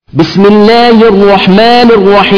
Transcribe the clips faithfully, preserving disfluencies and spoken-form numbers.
بسم الله الرحمن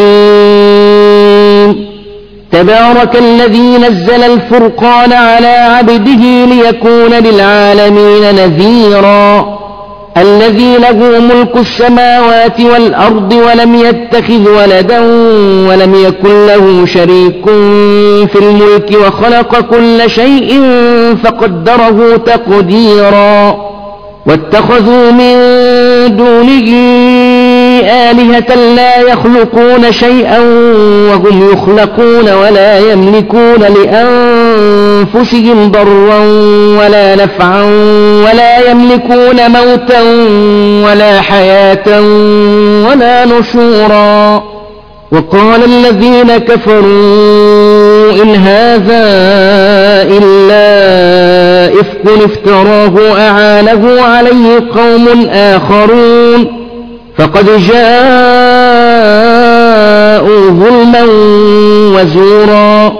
الرحيم تبارك الذي نزل الفرقان على عبده ليكون للعالمين نذيرا الذي له ملك السماوات والأرض ولم يتخذ ولدا ولم يكن له شريك في الملك وخلق كل شيء فقدره تقديرا واتخذوا من دونه آلهة لا يخلقون شيئا وهم يخلقون ولا يملكون لأنفسهم ضرا ولا نفعا ولا يملكون موتا ولا حياة ولا نشورا وقال الذين كفروا إن هذا إلا إفك افتراه أعانه عليه قوم آخرون فقد جاءوا ظلما وزورا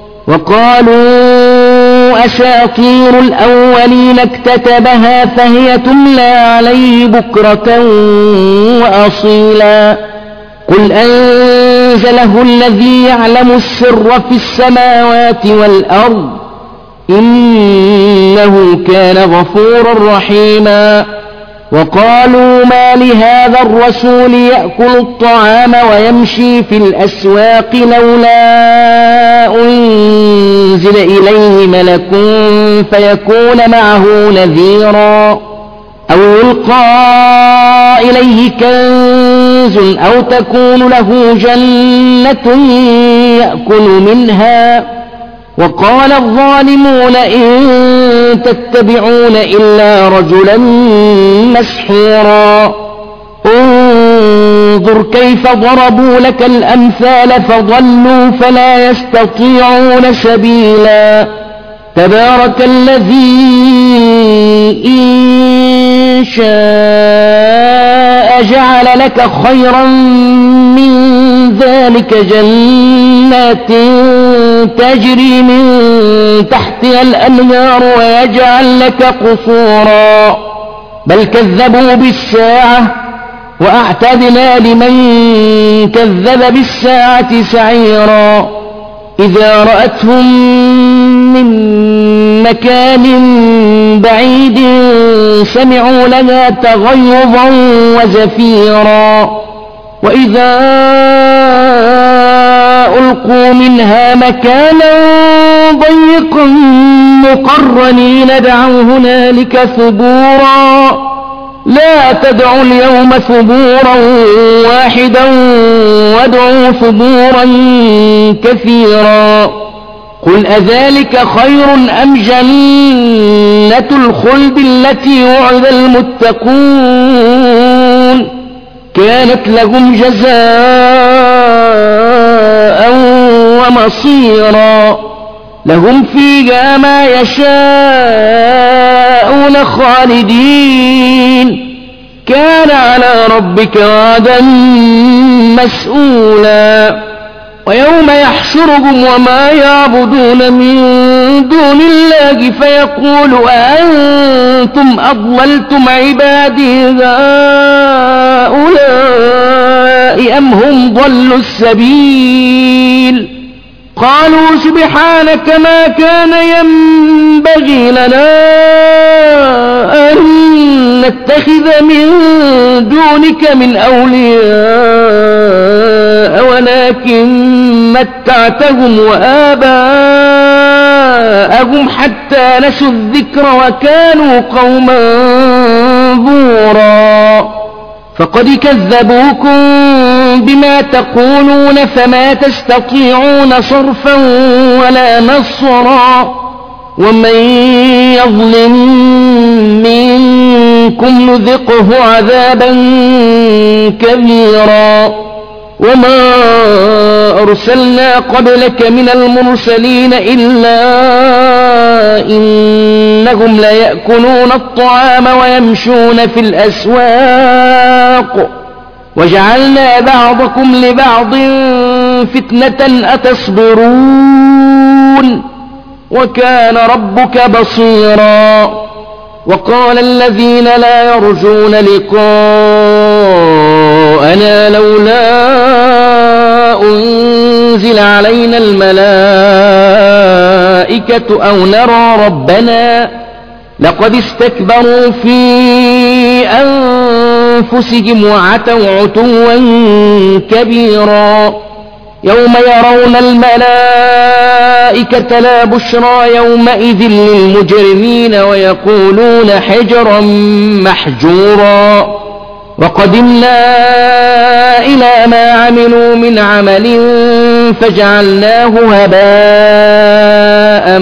وقالوا أساطير الأولين اكتتبها فهي تملى عليه بكرة وأصيلا قل أنزله الذي يعلم السر في السماوات والأرض إنه كان غفورا رحيما وقالوا ما لهذا الرسول يأكل الطعام ويمشي في الأسواق لولا أنزل إليه ملك فيكون معه نذيرا أو يلقى إليه كنز أو تكون له جنة يأكل منها وقال الظالمون إن تتبعون إلا رجلا مسحورا انظر كيف ضربوا لك الأمثال فضلوا فلا يستطيعون سبيلا تبارك الذي إن شاء جعل لك خيرا من ذلك جنات تجري من تحتها الأنهار ويجعل لك قصورا بل كذبوا بالساعة وأعتدنا لمن كذب بالساعة سعيرا إذا رأتهم من مكان بعيد سمعوا لها تغيظا وزفيرا وإذا ألقوا منها مكانا ضيقا مقرنين دعوا هنالك ثبورا لا تدعوا اليوم ثبورا واحدا وادعوا ثبورا كثيرا قل أذلك خير أم جنة الخلد التي وعد المتقون كانت لهم جزاء ومصيرا لهم فيها ما يشاءون خالدين كان على ربك وعدا مسؤولا ويوم يحشرهم وما يعبدون من دون الله فيقول أأنتم أضللتم عبادي هؤلاء أم هم ضلوا السبيل قالوا سبحانك ما كان ينبغي لنا أن نتخذ من دونك من أولياء ولكن متعتهم وآباءهم حتى نسوا الذكر وكانوا قوما بورا فقد كذبوكم بما تقولون فما تستطيعون صرفا ولا نصرا ومن يظلم منكم نذقه عذابا كبيرا وما أرسلنا قبلك من المرسلين إلا إنهم ليأكلون الطعام ويمشون في الأسواق وجعلنا بعضكم لبعض فتنة أتصبرون وكان ربك بصيرا وقال الذين لا يرجون لقاءنا ربنا لولا أنزل علينا الملائكة أو نرى ربنا لقد استكبروا في أنفسهم وعتوا عتوا كبيرا يوم يرون الملائكة لا بشرى يومئذ للمجرمين ويقولون حجرا محجورا وقدمنا إلى ما عملوا من عمل فجعلناه هباء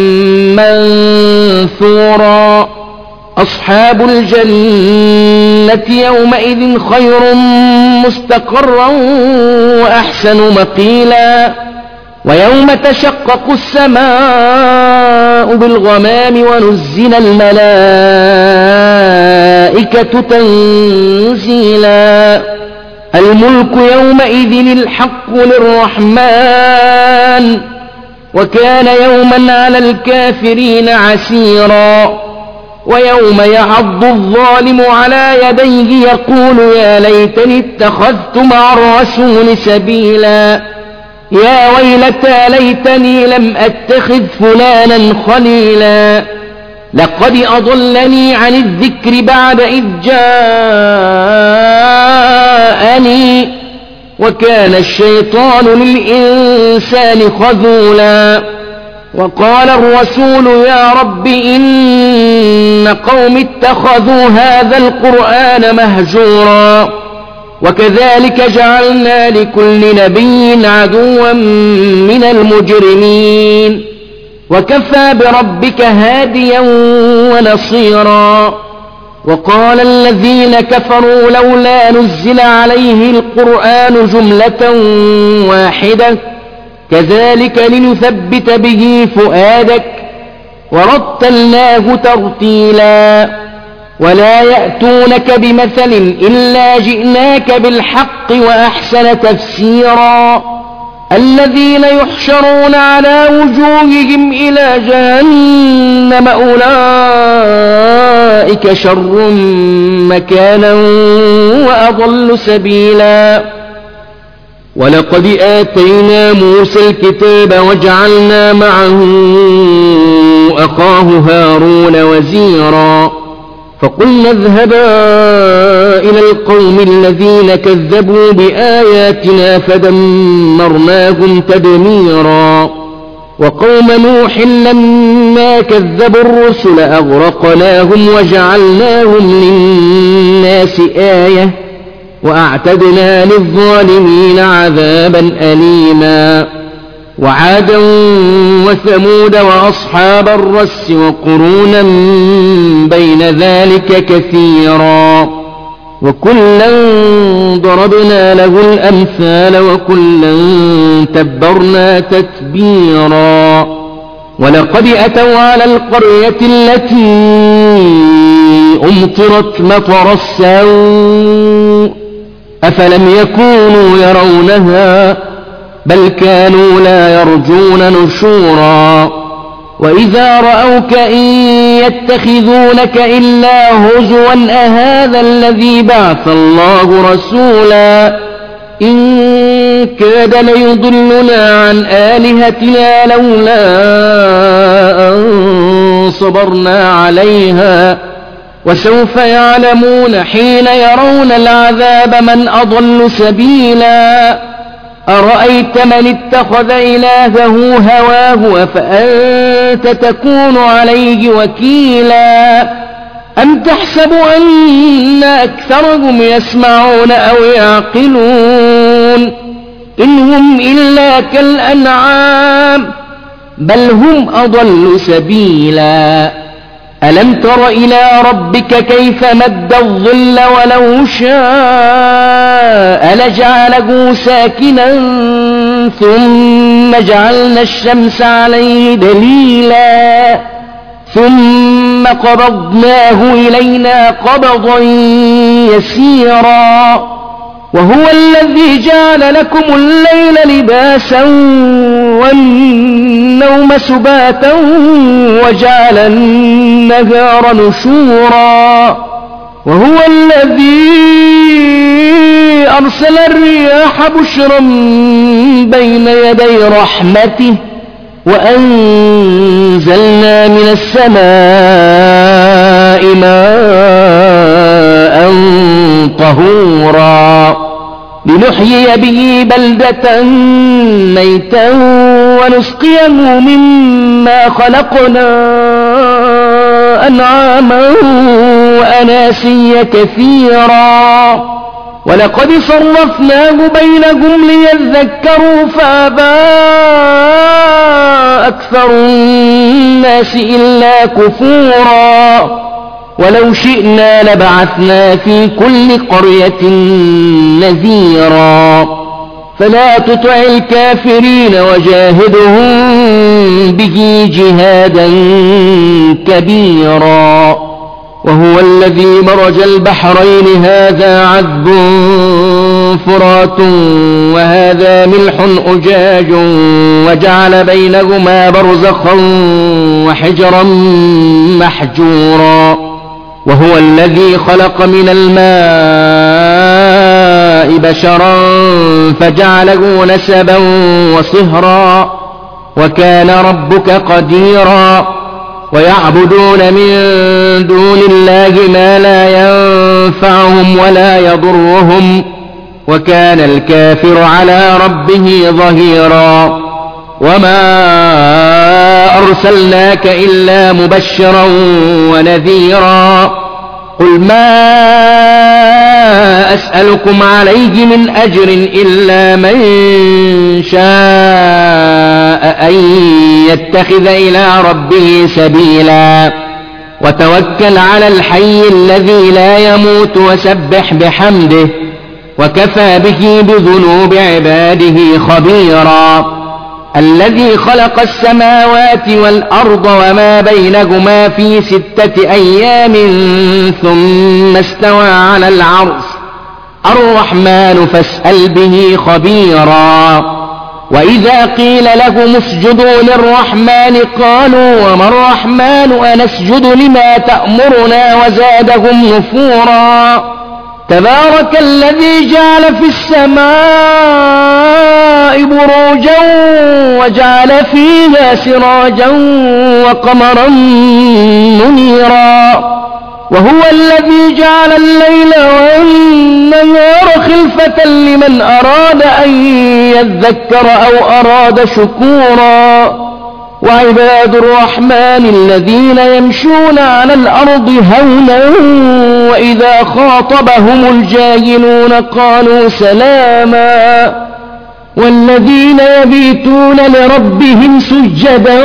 منثورا أصحاب الجنة يومئذ خير مستقرا وأحسن مقيلا ويوم تشقق السماء بالغمام ونزل الملائكة تنزيلا الملك يومئذ الحق للرحمن وكان يوما على الكافرين عسيرا ويوم يعض الظالم على يديه يقول يا ليتني اتخذت مع الرسول سبيلا يا ويلتى ليتني لم أتخذ فلانا خليلا لقد أضلني عن الذكر بعد إذ جاءني وكان الشيطان للإنسان خذولا وقال الرسول يا رب إن قوم اتخذوا هذا القرآن مهجورا وكذلك جعلنا لكل نبي عدوا من المجرمين وكفى بربك هاديا ونصيرا وقال الذين كفروا لولا نزل عليه القرآن جملة واحدة كذلك لنثبت به فؤادك ورتلناه ترتيلا ولا يأتونك بمثل إلا جئناك بالحق وأحسن تفسيرا الذين يحشرون على وجوههم إلى جهنم أولئك شر مكانا وأضل سبيلا ولقد آتينا موسى الكتاب وجعلنا معه أخاه هارون وزيرا فقلنا اذهبا إلى القوم الذين كذبوا بآياتنا فدمرناهم تدميرا وقوم نوح لما كذبوا الرسل أغرقناهم وجعلناهم للناس آية وأعتدنا للظالمين عذابا أليما وعادا وثمود وأصحاب الرس وقرونا بين ذلك كثيرا وكلا ضربنا له الأمثال وكلا تبرنا تتبيرا ولقد أتوا على القرية التي أمطرت مطر السوء أفلم يكونوا يرونها بل كانوا لا يرجون نشورا وإذا رأوك إن يتخذونك إلا هزوا أهذا الذي بعث الله رسولا إن كاد ليضلنا عن آلهتنا لولا أن صبرنا عليها وسوف يعلمون حين يرون العذاب من أضل سبيلا أرأيت من اتخذ إلهه هواه فأنت تكون عليه وكيلا أم تحسب أن أكثرهم يسمعون أو يعقلون إن هم إلا كالأنعام بل هم أضل سبيلا ألم تر إلى ربك كيف مد الظل ولو شاء لجعله ساكنا ثم جعلنا الشمس عليه دليلا ثم قبضناه إلينا قبضا يسيرا وهو الذي جعل لكم الليل لباسا والنوم سباتا وجعل النهار نشورا وهو الذي أرسل الرياح بشرا بين يدي رحمته وأنزلنا من السماء ماء طهورا لنحيي به بلدة ميتا ونسقيه مما خلقنا أنعاما وأناسيا كثيرا ولقد صرفناه بينهم ليذكروا فأبى أكثر الناس إلا كفورا ولو شئنا لبعثنا في كل قرية نذيرا فلا تطع الكافرين وجاهدهم به جهادا كبيرا وهو الذي مرج البحرين هذا عذب فرات وهذا ملح أجاج وجعل بينهما برزخا وحجرا محجورا وهو الذي خلق من الماء بشرا فجعله نسبا وصهرا وكان ربك قديرا ويعبدون من دون الله ما لا ينفعهم ولا يضرهم وكان الكافر على ربه ظهيرا وما أرسلناك إلا مبشرا ونذيرا قل ما أسألكم عليه من أجر إلا من شاء أن يتخذ إلى ربه سبيلا وتوكل على الحي الذي لا يموت وسبح بحمده وكفى به بذنوب عباده خبيرا الذي خلق السماوات والأرض وما بينهما في ستة أيام ثم استوى على العرش الرحمن فاسأل به خبيرا وإذا قيل لهم اسجدوا للرحمن قالوا وما الرحمن أنسجد لما تأمرنا وزادهم نفورا تبارك الذي جعل في السماء بروجا وجعل فيها سراجا وقمرا منيرا وهو الذي جعل الليل والنهار خلفة لمن أراد أن يذكر أو أراد شكورا وعباد الرحمن الذين يمشون على الأرض هونا وإذا خاطبهم الجاهلون قالوا سلاما والذين يبيتون لربهم سجدا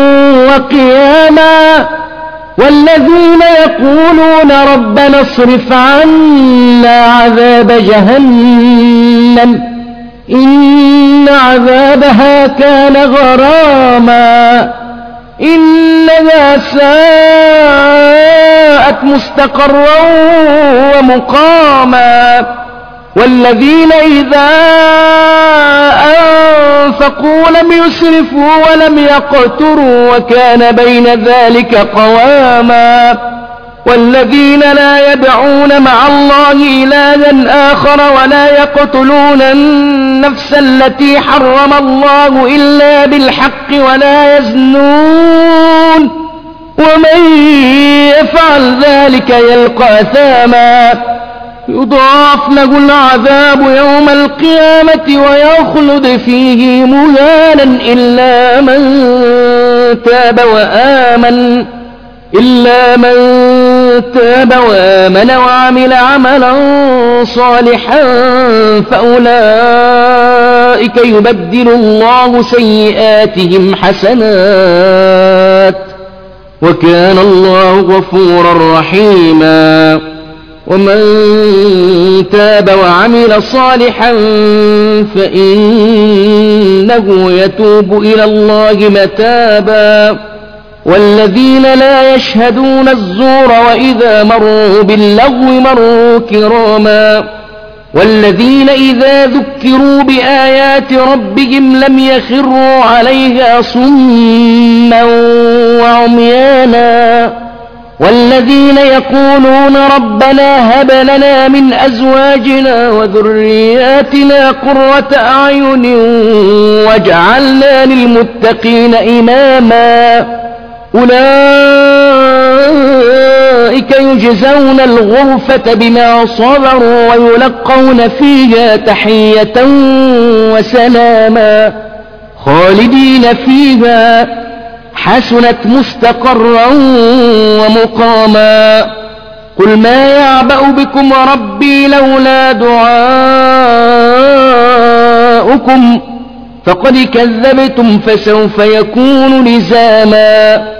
وقياما والذين يقولون ربنا اصرف عنا عذاب جهنم إن عذابها كان غراما إنها ساءت مستقرا ومقاما والذين إذا أنفقوا لم يسرفوا ولم يقتروا وكان بين ذلك قواما والذين لا يدعون مع الله إلها آخر ولا يقتلون النفس التي حرم الله إلا بالحق ولا يزنون ومن يفعل ذلك يلقى أثاما يضاعف له العذاب يوم القيامة ويخلد فيه مهانا إلا من تاب وآمن إلا من تاب وآمن وعمل عملا صالحا فأولئك يبدل الله سيئاتهم حسنات وكان الله غفورا رحيما ومن تاب وعمل صالحا فإنه يتوب إلى الله متابا والذين لا يشهدون الزور وإذا مروا باللغو مروا كراما والذين إذا ذكروا بآيات ربهم لم يخروا عليها صما وعميانا والذين يقولون ربنا هب لنا من أزواجنا وذرياتنا قرة أعين واجعلنا للمتقين إماما أولئك يجزون الغرفة بما صبروا ويلقون فيها تحية وسلاما خالدين فيها حسنت مستقرا ومقاما قل ما يعبأ بكم ربي لولا دعاؤكم فقد كذبتم فسوف يكون لزاما